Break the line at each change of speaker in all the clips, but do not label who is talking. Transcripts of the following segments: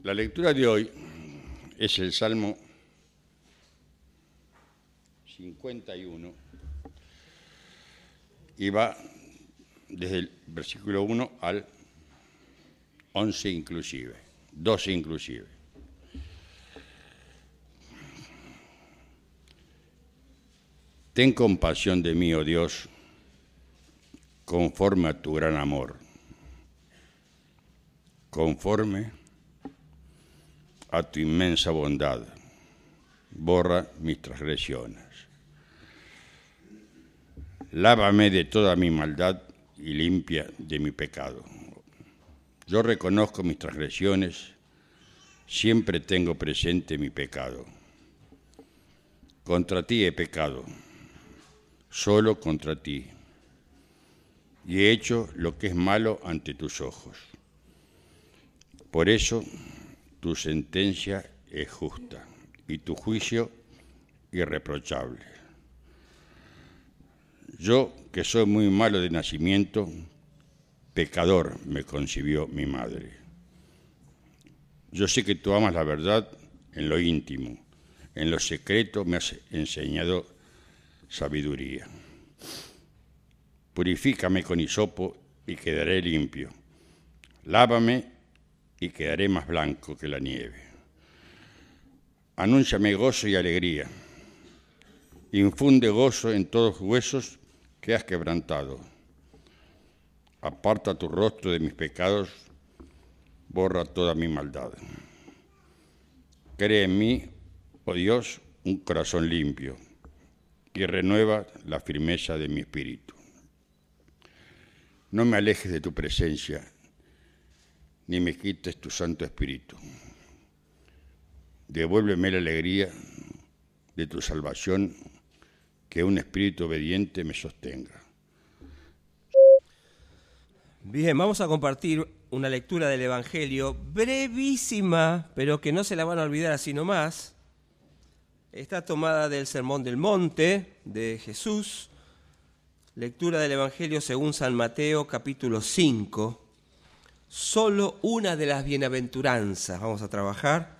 La lectura de hoy es el Salmo 51 y va desde el versículo 1 al 11 inclusive, 12 inclusive. Ten compasión de mí, oh Dios, conforme a tu gran amor, conforme a tu inmensa bondad, borra mis transgresiones. Lávame de toda mi maldad y limpia de mi pecado. Yo reconozco mis transgresiones, siempre tengo presente mi pecado. Contra ti he pecado, solo contra ti, y he hecho lo que es malo ante tus ojos. Por eso tu sentencia es justa y tu juicio irreprochable. Yo, que soy muy malo de nacimiento, pecador me concibió mi madre. Yo sé que tú amas la verdad en lo íntimo, en lo secreto me has enseñado sabiduría. Purifícame con hisopo y quedaré limpio. Lávame y quedaré más blanco que la nieve. Anúnciame gozo y alegría. Infunde gozo en todos los huesos que has quebrantado. Aparta tu rostro de mis pecados, borra toda mi maldad. Crea en mí, oh Dios, un corazón limpio y renueva la firmeza de mi espíritu. No me alejes de tu presencia, ni me quites tu Santo Espíritu. Devuélveme la alegría de tu salvación, que un espíritu obediente me sostenga.
Bien, vamos a compartir una lectura del Evangelio brevísima, pero que no se la van a olvidar así nomás. Está tomada del Sermón del Monte de Jesús. Lectura del Evangelio según San Mateo, capítulo 5. Solo una de las bienaventuranzas vamos a trabajar.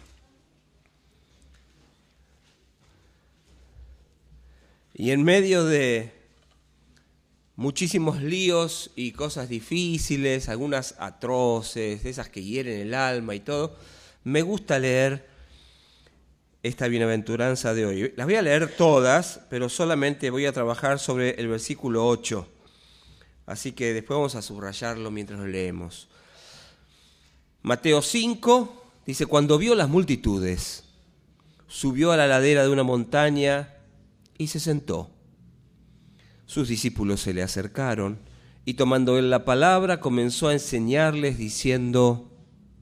Y en medio de muchísimos líos y cosas difíciles, algunas atroces, de esas que hieren el alma y todo, me gusta leer esta bienaventuranza de hoy. Las voy a leer todas, pero solamente voy a trabajar sobre el versículo 8. Así que después vamos a subrayarlo mientras lo leemos. Mateo 5 dice: cuando vio las multitudes, subió a la ladera de una montaña y se sentó. Sus discípulos se le acercaron y tomando él la palabra comenzó a enseñarles diciendo: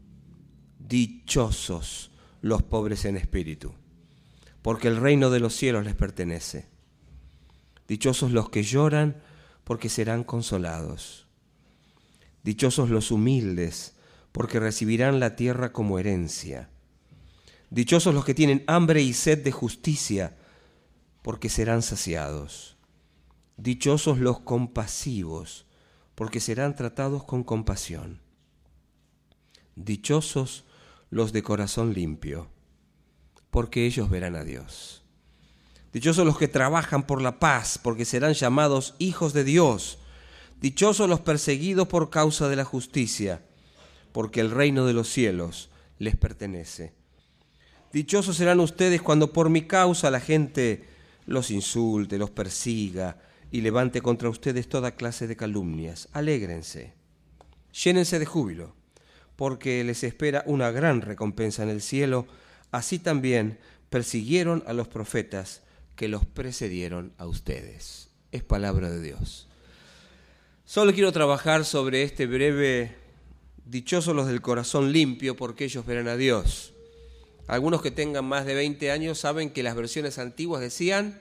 dichosos los pobres en espíritu, porque el reino de los cielos les pertenece. Dichosos los que lloran, porque serán consolados. Dichosos los humildes, porque recibirán la tierra como herencia. Dichosos los que tienen hambre y sed de justicia, porque serán saciados. Dichosos los compasivos, porque serán tratados con compasión. Dichosos los de corazón limpio, porque ellos verán a Dios. Dichosos los que trabajan por la paz, porque serán llamados hijos de Dios. Dichosos los perseguidos por causa de la justicia, porque el reino de los cielos les pertenece. Dichosos serán ustedes cuando por mi causa la gente los insulte, los persiga y levante contra ustedes toda clase de calumnias. Alégrense, llénense de júbilo, porque les espera una gran recompensa en el cielo. Así también persiguieron a los profetas que los precedieron a ustedes. Es palabra de Dios. Solo quiero trabajar sobre este breve: dichosos los del corazón limpio, porque ellos verán a Dios. Algunos que tengan más de 20 años saben que las versiones antiguas decían: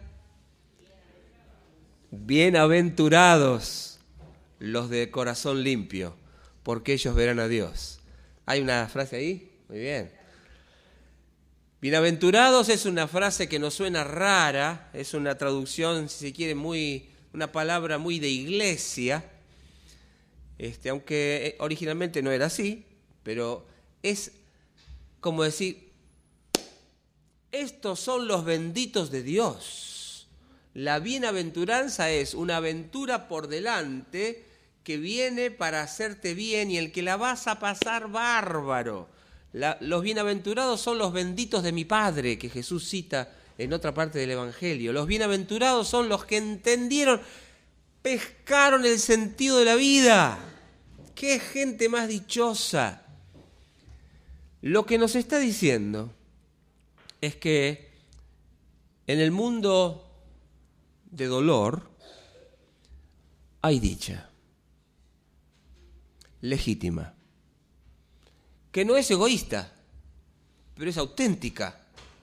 bienaventurados los de corazón limpio, porque ellos verán a Dios. ¿Hay una frase ahí? Muy bien. Bienaventurados es una frase que nos suena rara, es una traducción, si se quiere, una palabra muy de iglesia, aunque originalmente no era así, pero es como decir, estos son los benditos de Dios. La bienaventuranza es una aventura por delante que viene para hacerte bien y el que la vas a pasar bárbaro. Los bienaventurados son los benditos de mi Padre, que Jesús cita en otra parte del Evangelio. Los bienaventurados son los que entendieron, pescaron el sentido de la vida. ¡Qué gente más dichosa! Lo que nos está diciendo es que en el mundo de dolor hay dicha legítima, que no es egoísta, pero es auténtica,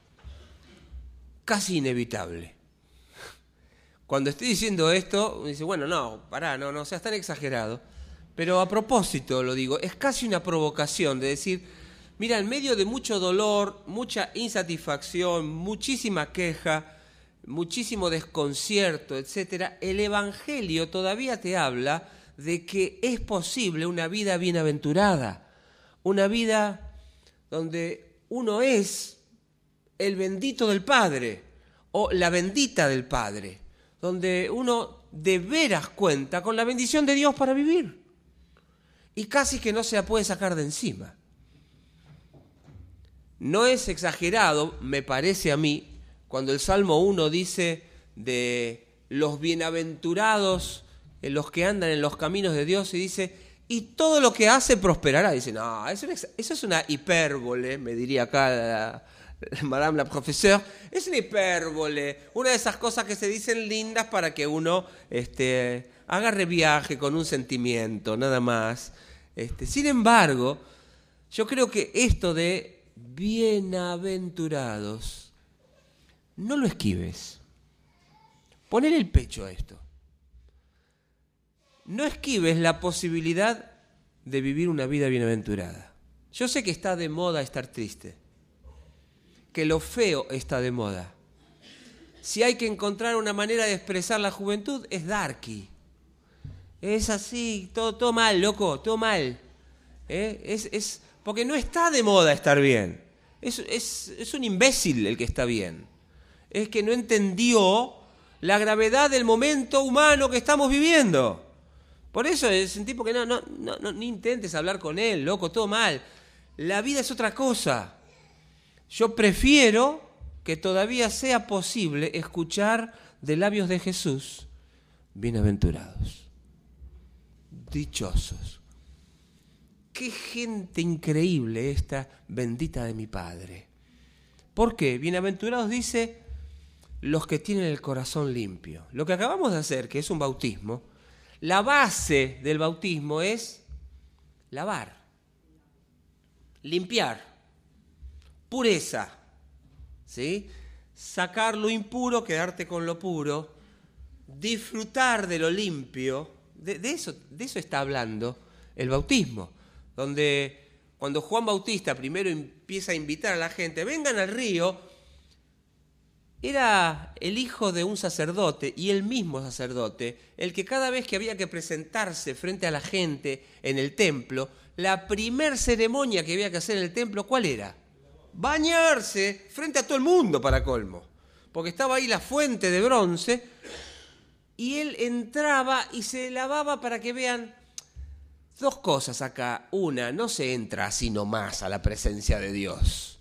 casi inevitable. Cuando estoy diciendo esto, uno dice, bueno, no, pará, no seas tan exagerado. Pero a propósito lo digo, es casi una provocación de decir, mira, en medio de mucho dolor, mucha insatisfacción, muchísima queja, muchísimo desconcierto, etcétera, el Evangelio todavía te habla de que es posible una vida bienaventurada, una vida donde uno es el bendito del Padre o la bendita del Padre, donde uno de veras cuenta con la bendición de Dios para vivir y casi que no se la puede sacar de encima. No es exagerado, me parece a mí, cuando el Salmo 1 dice de los bienaventurados, los que andan en los caminos de Dios, y dice, y todo lo que hace prosperará. Dice, no, eso es una hipérbole, me diría acá Madame la profeseur, es una hipérbole, una de esas cosas que se dicen lindas para que uno agarre viaje con un sentimiento, nada más. Sin embargo, yo creo que esto de bienaventurados, no lo esquives. Ponle el pecho a esto. No esquives la posibilidad de vivir una vida bienaventurada. Yo sé que está de moda estar triste, que lo feo está de moda. Si hay que encontrar una manera de expresar la juventud, es darky. Es así, todo mal, loco, todo mal. Porque no está de moda estar bien. Es un imbécil el que está bien. Es que no entendió la gravedad del momento humano que estamos viviendo. Por eso es un tipo que no ni intentes hablar con él, loco, todo mal. La vida es otra cosa. Yo prefiero que todavía sea posible escuchar de labios de Jesús, bienaventurados, dichosos. Qué gente increíble esta bendita de mi Padre. ¿Por qué? Bienaventurados dice los que tienen el corazón limpio. Lo que acabamos de hacer, que es un bautismo, la base del bautismo es lavar, limpiar, pureza, ¿sí? Sacar lo impuro, quedarte con lo puro, disfrutar de lo limpio. De eso está hablando el bautismo, donde cuando Juan Bautista primero empieza a invitar a la gente, vengan al río, era el hijo de un sacerdote y el mismo sacerdote, el que cada vez que había que presentarse frente a la gente en el templo, la primer ceremonia que había que hacer en el templo, ¿cuál era? Bañarse frente a todo el mundo para colmo, porque estaba ahí la fuente de bronce y él entraba y se lavaba para que vean dos cosas acá. Una, no se entra así nomás a la presencia de Dios.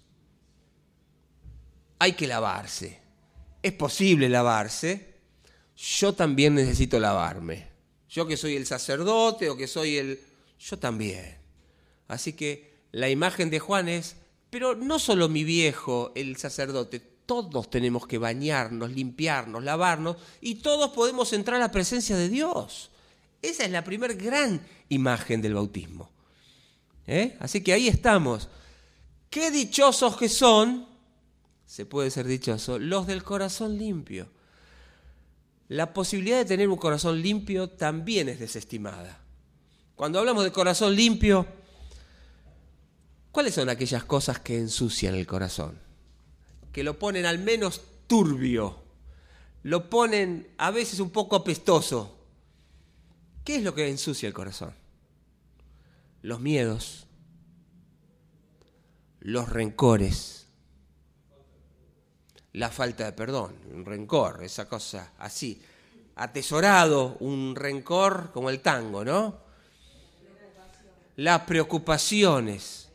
Hay que lavarse. Es posible lavarse. Yo también necesito lavarme. Yo que soy el sacerdote o que soy yo también. Así que la imagen de Juan es, pero no solo mi viejo, el sacerdote, todos tenemos que bañarnos, limpiarnos, lavarnos y todos podemos entrar a la presencia de Dios. Esa es la primer gran imagen del bautismo. Así que ahí estamos. Qué dichosos que son, se puede ser dichoso, los del corazón limpio. La posibilidad de tener un corazón limpio también es desestimada. Cuando hablamos de corazón limpio, ¿cuáles son aquellas cosas que ensucian el corazón? Que lo ponen al menos turbio, lo ponen a veces un poco apestoso. ¿Qué es lo que ensucia el corazón? Los miedos, los rencores, la falta de perdón, un rencor, esa cosa así, atesorado, un rencor como el tango, ¿no? Las preocupaciones,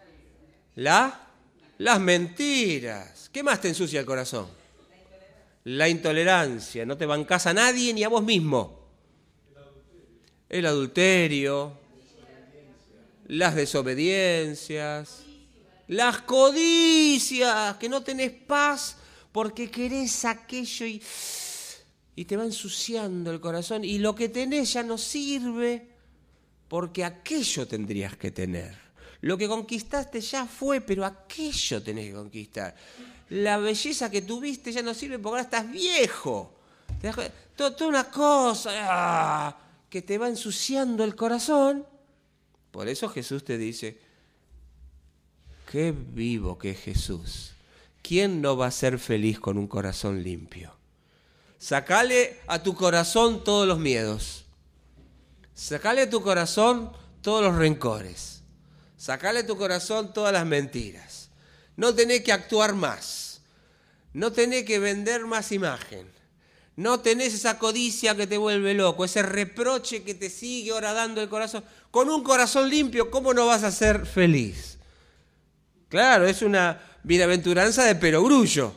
las mentiras. ¿Qué más te ensucia el corazón? La intolerancia, no te bancás a nadie ni a vos mismo. El adulterio, las desobediencias, las codicias, que no tenés paz porque querés aquello y te va ensuciando el corazón. Y lo que tenés ya no sirve porque aquello tendrías que tener. Lo que conquistaste ya fue, pero aquello tenés que conquistar. La belleza que tuviste ya no sirve porque ahora estás viejo. Toda una cosa que te va ensuciando el corazón. Por eso Jesús te dice, qué vivo que es Jesús. ¿Quién no va a ser feliz con un corazón limpio? Sacale a tu corazón todos los miedos. Sacale a tu corazón todos los rencores. Sacale a tu corazón todas las mentiras. No tenés que actuar más. No tenés que vender más imagen. No tenés esa codicia que te vuelve loco, ese reproche que te sigue horadando el corazón. Con un corazón limpio, ¿cómo no vas a ser feliz? Claro, es una bienaventuranza de perogrullo.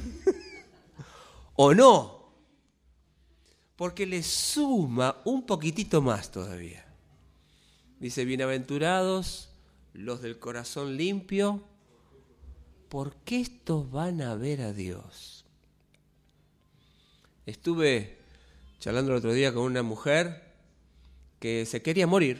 ¿O no? Porque le suma un poquitito más todavía. Dice, bienaventurados los del corazón limpio, porque estos van a ver a Dios. Estuve charlando el otro día con una mujer que se quería morir.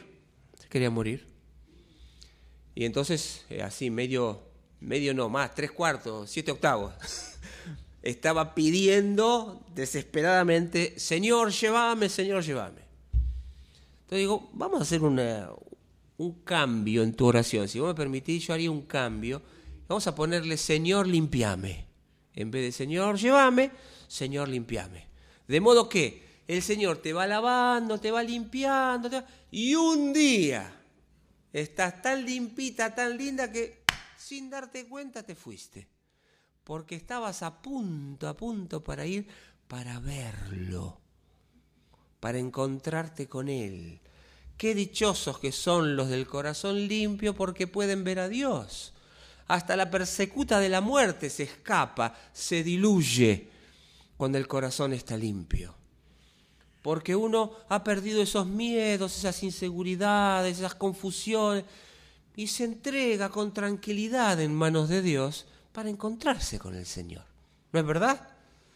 Y entonces, así medio no más, 3/4, 7/8, estaba pidiendo desesperadamente, Señor, llévame, Señor, llévame. Entonces digo, vamos a hacer un cambio en tu oración. Si vos me permitís, yo haría un cambio. Vamos a ponerle, Señor, limpiame. En vez de Señor, llévame, Señor, limpiame. De modo que el Señor te va lavando, te va limpiando, y un día estás tan limpita, tan linda, que sin darte cuenta te fuiste. Porque estabas a punto para ir, para verlo, para encontrarte con Él. Qué dichosos que son los del corazón limpio, porque pueden ver a Dios. Hasta la persecuta de la muerte se escapa, se diluye cuando el corazón está limpio. Porque uno ha perdido esos miedos, esas inseguridades, esas confusiones, y se entrega con tranquilidad en manos de Dios para encontrarse con el Señor. ¿No es verdad?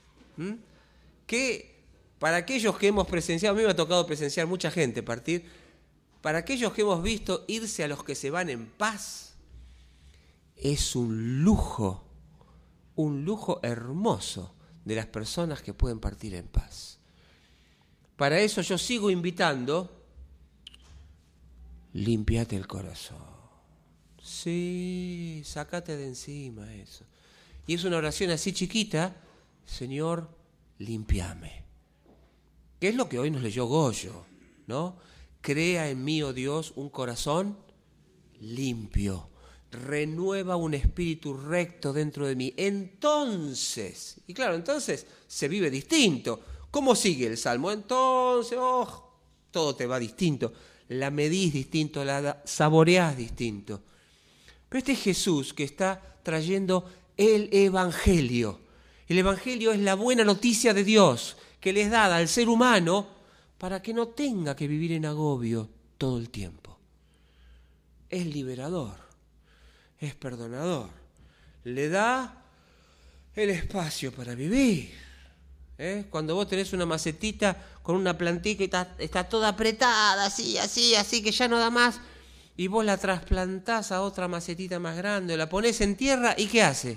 Que para aquellos que hemos presenciado, a mí me ha tocado presenciar mucha gente partir, para aquellos que hemos visto irse a los que se van en paz, es un lujo hermoso de las personas que pueden partir en paz. Para eso yo sigo invitando, límpiate el corazón. Sí, sácate de encima eso. Y es una oración así chiquita, Señor, límpiame. ¿Qué es lo que hoy nos leyó Goyo? ¿No? Crea en mí, oh Dios, un corazón limpio. Renueva un espíritu recto dentro de mí. Entonces, y claro, entonces se vive distinto. ¿Cómo sigue el Salmo? Entonces, todo te va distinto. La medís distinto, la saboreás distinto. Pero este es Jesús que está trayendo el Evangelio. El Evangelio es la buena noticia de Dios que les da al ser humano para que no tenga que vivir en agobio todo el tiempo. Es liberador, es perdonador, le da el espacio para vivir. Cuando vos tenés una macetita con una plantita y está toda apretada, así, que ya no da más, y vos la trasplantás a otra macetita más grande, la ponés en tierra, ¿y qué hace?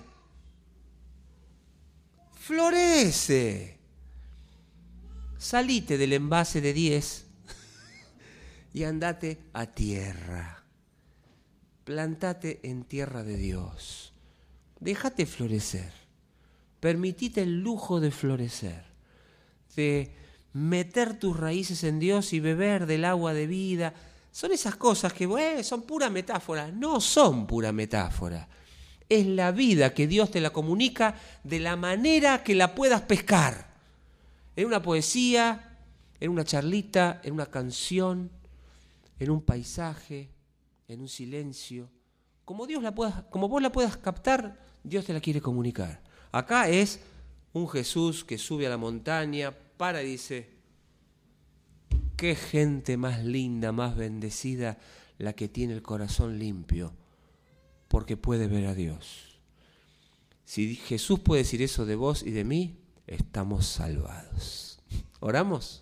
Florece. Salite del envase de 10 y andate a tierra. Plantate en tierra de Dios. Déjate florecer. Permitite el lujo de florecer, de meter tus raíces en Dios y beber del agua de vida, Son esas cosas que son pura metáfora. No son pura metáfora. Es la vida que Dios te la comunica de la manera que la puedas pescar. En una poesía, en una charlita, en una canción, en un paisaje, en un silencio. Como vos la puedas captar, Dios te la quiere comunicar. Acá es un Jesús que sube a la montaña, para y dice: qué gente más linda, más bendecida la que tiene el corazón limpio, porque puede ver a Dios. Si Jesús puede decir eso de vos y de mí, estamos salvados. ¿Oramos?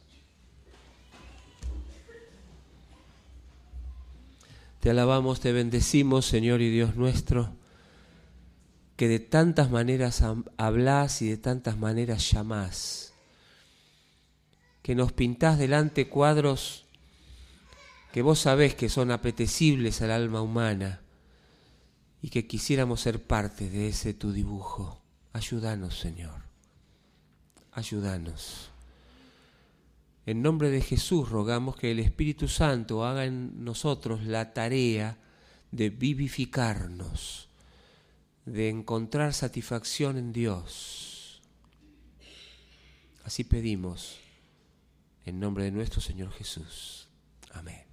Te alabamos, te bendecimos, Señor y Dios nuestro, que de tantas maneras hablás y de tantas maneras llamás, que nos pintás delante cuadros que vos sabés que son apetecibles al alma humana y que quisiéramos ser parte de ese tu dibujo. Ayúdanos, Señor, ayúdanos. En nombre de Jesús rogamos que el Espíritu Santo haga en nosotros la tarea de vivificarnos, de encontrar satisfacción en Dios. Así pedimos, en nombre de nuestro Señor Jesús. Amén.